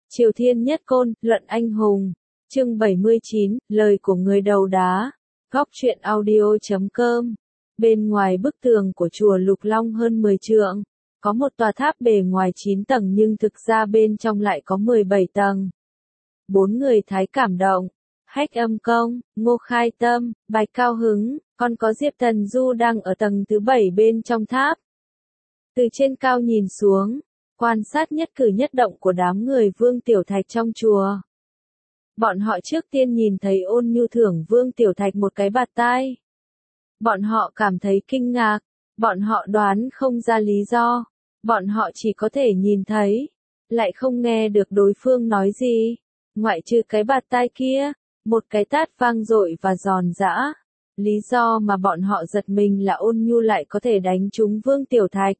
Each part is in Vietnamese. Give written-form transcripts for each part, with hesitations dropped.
Triều Thiên Nhất Côn, Luận Anh Hùng. Chương 79, lời của người đầu đá. Góc truyện audio.com. Bên ngoài bức tường của chùa Lục Long hơn 10 trượng, có một tòa tháp bề ngoài 9 tầng nhưng thực ra bên trong lại có 17 tầng. 4 người Thái Cảm Động, Hách Âm Công, Ngô Khai Tâm, Bạch Cao Hứng, còn có Diệp Thần Du đang ở tầng thứ 7 bên trong tháp. Từ trên cao nhìn xuống, quan sát nhất cử nhất động của đám người Vương Tiểu Thạch trong chùa. Bọn họ trước tiên nhìn thấy Ôn Nhu thưởng Vương Tiểu Thạch một cái bạt tai. Bọn họ cảm thấy kinh ngạc, bọn họ đoán không ra lý do, bọn họ chỉ có thể nhìn thấy, lại không nghe được đối phương nói gì, ngoại trừ cái bạt tai kia, một cái tát vang dội và giòn giã. Lý do mà bọn họ giật mình là Ôn Nhu lại có thể đánh trúng Vương Tiểu Thạch.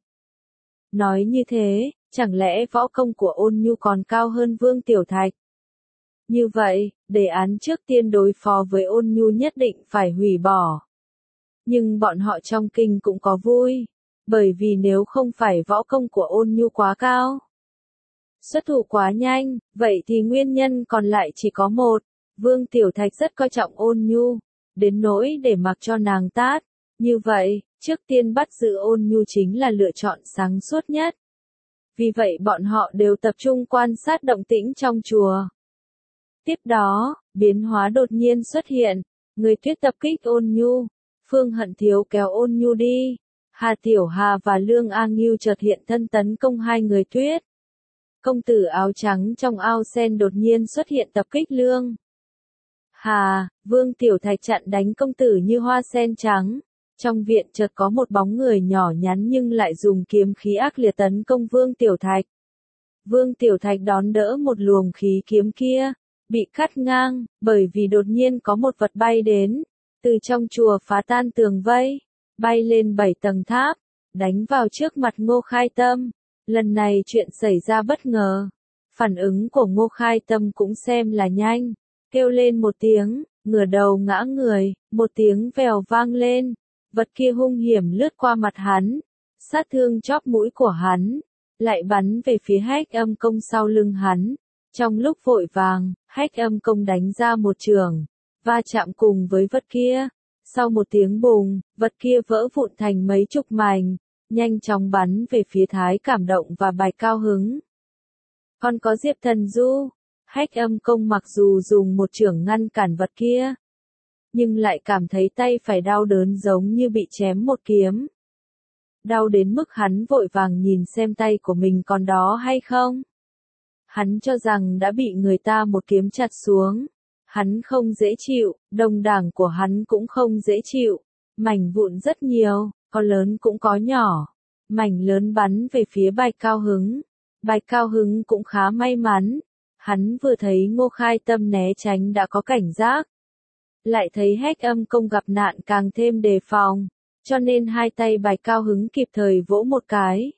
Nói như thế, chẳng lẽ võ công của Ôn Nhu còn cao hơn Vương Tiểu Thạch? Như vậy, đề án trước tiên đối phó với Ôn Nhu nhất định phải hủy bỏ. Nhưng bọn họ trong kinh cũng có vui, bởi vì nếu không phải võ công của Ôn Nhu quá cao, xuất thủ quá nhanh, vậy thì nguyên nhân còn lại chỉ có một. Vương Tiểu Thạch rất coi trọng Ôn Nhu, đến nỗi để mặc cho nàng tát. Như vậy, trước tiên bắt giữ Ôn Nhu chính là lựa chọn sáng suốt nhất. Vì vậy bọn họ đều tập trung quan sát động tĩnh trong chùa. Tiếp đó, biến hóa đột nhiên xuất hiện, người Tuyết tập kích Ôn Nhu, Phương Hận Thiếu kéo Ôn Nhu đi, Hà Tiểu Hà và Lương A Ngưu chợt hiện thân tấn công hai người Tuyết. Công tử áo trắng trong ao sen đột nhiên xuất hiện tập kích Lương Hà, Vương Tiểu Thạch chặn đánh công tử như hoa sen trắng. Trong viện chợt có một bóng người nhỏ nhắn nhưng lại dùng kiếm khí ác liệt tấn công Vương Tiểu Thạch. Vương Tiểu Thạch đón đỡ một luồng khí kiếm kia, bị cắt ngang, bởi vì đột nhiên có một vật bay đến, từ trong chùa phá tan tường vây, bay lên 7 tầng tháp, đánh vào trước mặt Ngô Khai Tâm. Lần này chuyện xảy ra bất ngờ, phản ứng của Ngô Khai Tâm cũng xem là nhanh, kêu lên một tiếng, ngửa đầu ngã người, một tiếng vèo vang lên. Vật kia hung hiểm lướt qua mặt hắn, sát thương chóp mũi của hắn, lại bắn về phía Hách Âm Công sau lưng hắn. Trong lúc vội vàng, Hách Âm Công đánh ra một chưởng, va chạm cùng với vật kia. Sau một tiếng bùng, vật kia vỡ vụn thành mấy chục mảnh, nhanh chóng bắn về phía Thái Cảm Động và Bạch Cao Hứng. Còn có Diệp Thần Du, Hách Âm Công mặc dù dùng một chưởng ngăn cản vật kia, nhưng lại cảm thấy tay phải đau đớn giống như bị chém một kiếm. Đau đến mức hắn vội vàng nhìn xem tay của mình còn đó hay không. Hắn cho rằng đã bị người ta một kiếm chặt xuống. Hắn không dễ chịu, đồng đảng của hắn cũng không dễ chịu. Mảnh vụn rất nhiều, có lớn cũng có nhỏ. Mảnh lớn bắn về phía Bạch Cao Hứng. Bạch Cao Hứng cũng khá may mắn. Hắn vừa thấy Ngô Khai Tâm né tránh đã có cảnh giác. Lại thấy Hách Âm Công gặp nạn càng thêm đề phòng, cho nên hai tay Bạch Cao Hứng kịp thời vỗ một cái,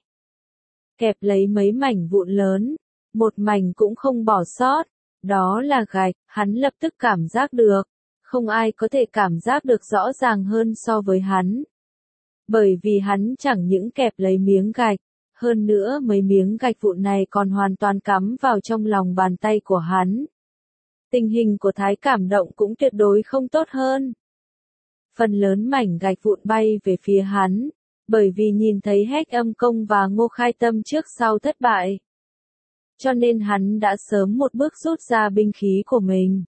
kẹp lấy mấy mảnh vụn lớn, một mảnh cũng không bỏ sót. Đó là gạch, hắn lập tức cảm giác được, không ai có thể cảm giác được rõ ràng hơn so với hắn. Bởi vì hắn chẳng những kẹp lấy miếng gạch, hơn nữa mấy miếng gạch vụn này còn hoàn toàn cắm vào trong lòng bàn tay của hắn. Tình hình của Thái Cảm Động cũng tuyệt đối không tốt hơn. Phần lớn mảnh gạch vụn bay về phía hắn, bởi vì nhìn thấy Hách Âm Công và Ngô Khai Tâm trước sau thất bại. Cho nên hắn đã sớm một bước rút ra binh khí của mình.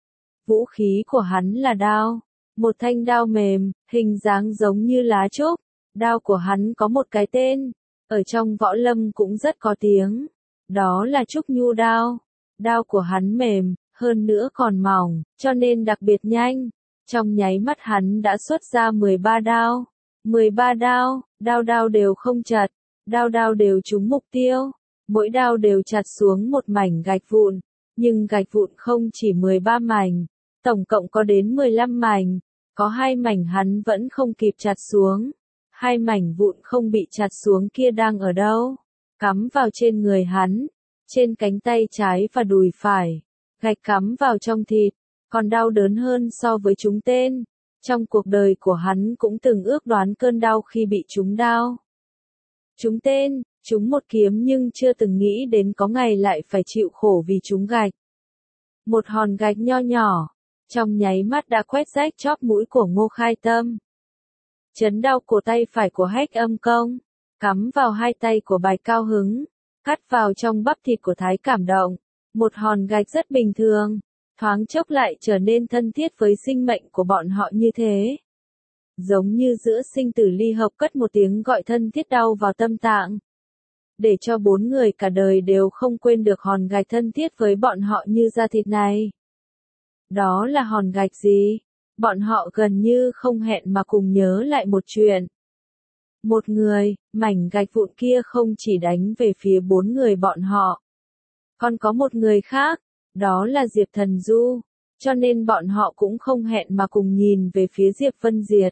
Vũ khí của hắn là đao, một thanh đao mềm, hình dáng giống như lá trúc. Đao của hắn có một cái tên, ở trong võ lâm cũng rất có tiếng, đó là Trúc Nhu đao. Đao của hắn mềm, hơn nữa còn mỏng, cho nên đặc biệt nhanh. Trong nháy mắt hắn đã xuất ra 13 đao. 13 đao, đao đao đều không chật, đao đao đều trúng mục tiêu. Mỗi đao đều chặt xuống một mảnh gạch vụn, nhưng gạch vụn không chỉ 13 mảnh, tổng cộng có đến 15 mảnh. Có 2 mảnh hắn vẫn không kịp chặt xuống. 2 mảnh vụn không bị chặt xuống kia đang ở đâu? Cắm vào trên người hắn, trên cánh tay trái và đùi phải. Gạch cắm vào trong thịt, còn đau đớn hơn so với trúng tên. Trong cuộc đời của hắn cũng từng ước đoán cơn đau khi bị trúng đao. Trúng tên, Chúng một kiếm nhưng chưa từng nghĩ đến có ngày lại phải chịu khổ vì chúng gạch. Một hòn gạch nho nhỏ, trong nháy mắt đã quét rách chóp mũi của Ngô Khai Tâm. Chấn đau cổ tay phải của Hách Âm Công, cắm vào hai tay của Bạch Cao Hứng, cắt vào trong bắp thịt của Thái Cảm Động. Một hòn gạch rất bình thường, thoáng chốc lại trở nên thân thiết với sinh mệnh của bọn họ như thế. Giống như giữa sinh tử ly hợp cất một tiếng gọi thân thiết đau vào tâm tạng. Để cho bốn người cả đời đều không quên được hòn gạch thân thiết với bọn họ như da thịt này. Đó là hòn gạch gì? Bọn họ gần như không hẹn mà cùng nhớ lại một chuyện. Một người, mảnh gạch vụn kia không chỉ đánh về phía bốn người bọn họ. Còn có một người khác, đó là Diệp Thần Du, cho nên bọn họ cũng không hẹn mà cùng nhìn về phía Diệp Vân Diệt.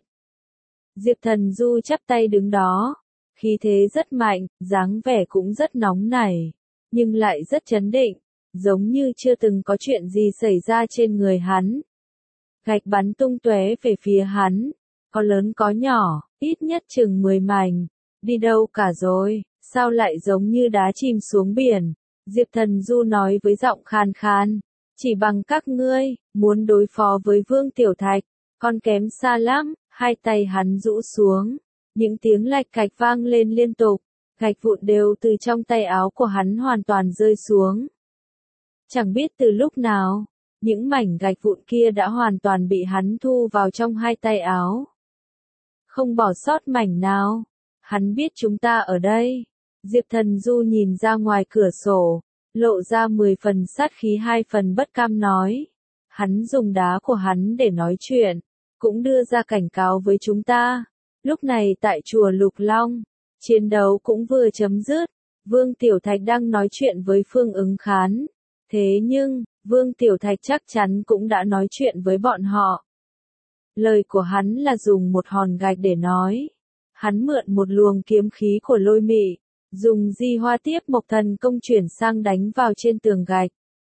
Diệp Thần Du chắp tay đứng đó, khí thế rất mạnh, dáng vẻ cũng rất nóng nảy, nhưng lại rất trấn định, giống như chưa từng có chuyện gì xảy ra trên người hắn. Gạch bắn tung tóe về phía hắn, có lớn có nhỏ, ít nhất chừng 10 mảnh. Đi đâu cả rồi, sao lại giống như đá chìm xuống biển? Diệp Thần Du nói với giọng khan khan, chỉ bằng các ngươi, muốn đối phó với Vương Tiểu Thạch, còn kém xa lắm. Hai tay hắn rũ xuống, những tiếng lạch cạch vang lên liên tục, gạch vụn đều từ trong tay áo của hắn hoàn toàn rơi xuống. Chẳng biết từ lúc nào, những mảnh gạch vụn kia đã hoàn toàn bị hắn thu vào trong hai tay áo. Không bỏ sót mảnh nào, hắn biết chúng ta ở đây. Diệp Thần Du nhìn ra ngoài cửa sổ, lộ ra 10 phần sát khí 2 phần bất cam nói. Hắn dùng đá của hắn để nói chuyện, cũng đưa ra cảnh cáo với chúng ta. Lúc này tại chùa Lục Long, chiến đấu cũng vừa chấm dứt, Vương Tiểu Thạch đang nói chuyện với Phương Ứng Khán. Thế nhưng, Vương Tiểu Thạch chắc chắn cũng đã nói chuyện với bọn họ. Lời của hắn là dùng một hòn gạch để nói. Hắn mượn một luồng kiếm khí của Lôi Mị, dùng Di Hoa Tiếp Mộc Thần Công chuyển sang đánh vào trên tường gạch.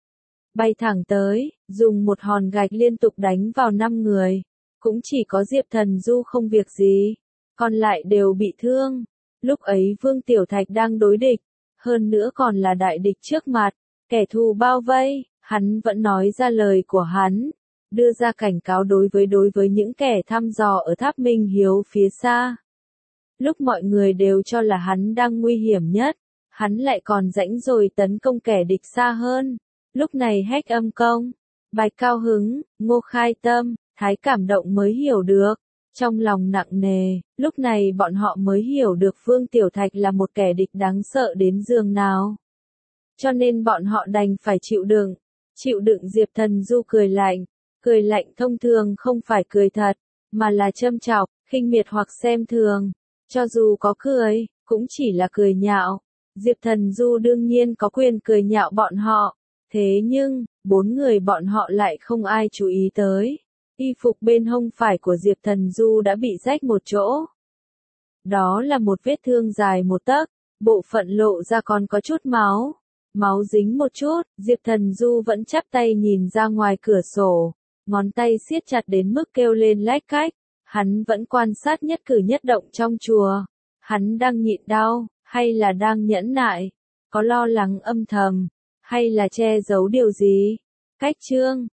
Bay thẳng tới, dùng một hòn gạch liên tục đánh vào 5 người. Cũng chỉ có Diệp Thần Du không việc gì, còn lại đều bị thương. Lúc ấy Vương Tiểu Thạch đang đối địch, hơn nữa còn là đại địch trước mặt, kẻ thù bao vây, hắn vẫn nói ra lời của hắn, đưa ra cảnh cáo đối với những kẻ thăm dò ở tháp Minh Hiếu phía xa. Lúc mọi người đều cho là hắn đang nguy hiểm nhất, hắn lại còn rãnh rồi tấn công kẻ địch xa hơn. Lúc này Hách Âm Công, Bạch Cao Hứng, Ngô Khai Tâm, Thái Cảm Động mới hiểu được, trong lòng nặng nề, lúc này bọn họ mới hiểu được Vương Tiểu Thạch là một kẻ địch đáng sợ đến giường nào. Cho nên bọn họ đành phải chịu đựng Diệp Thần Du cười lạnh thông thường không phải cười thật, mà là châm chọc, khinh miệt hoặc xem thường, cho dù có cười, cũng chỉ là cười nhạo. Diệp Thần Du đương nhiên có quyền cười nhạo bọn họ, thế nhưng, 4 người bọn họ lại không ai chú ý tới. Y phục bên hông phải của Diệp Thần Du đã bị rách một chỗ. Đó là một vết thương dài 1 tấc, bộ phận lộ ra còn có chút máu dính một chút. Diệp Thần Du vẫn chắp tay nhìn ra ngoài cửa sổ, ngón tay siết chặt đến mức kêu lên lách cách. Hắn vẫn quan sát nhất cử nhất động trong chùa. Hắn đang nhịn đau, hay là đang nhẫn nại? Có lo lắng âm thầm, hay là che giấu điều gì? Cách chương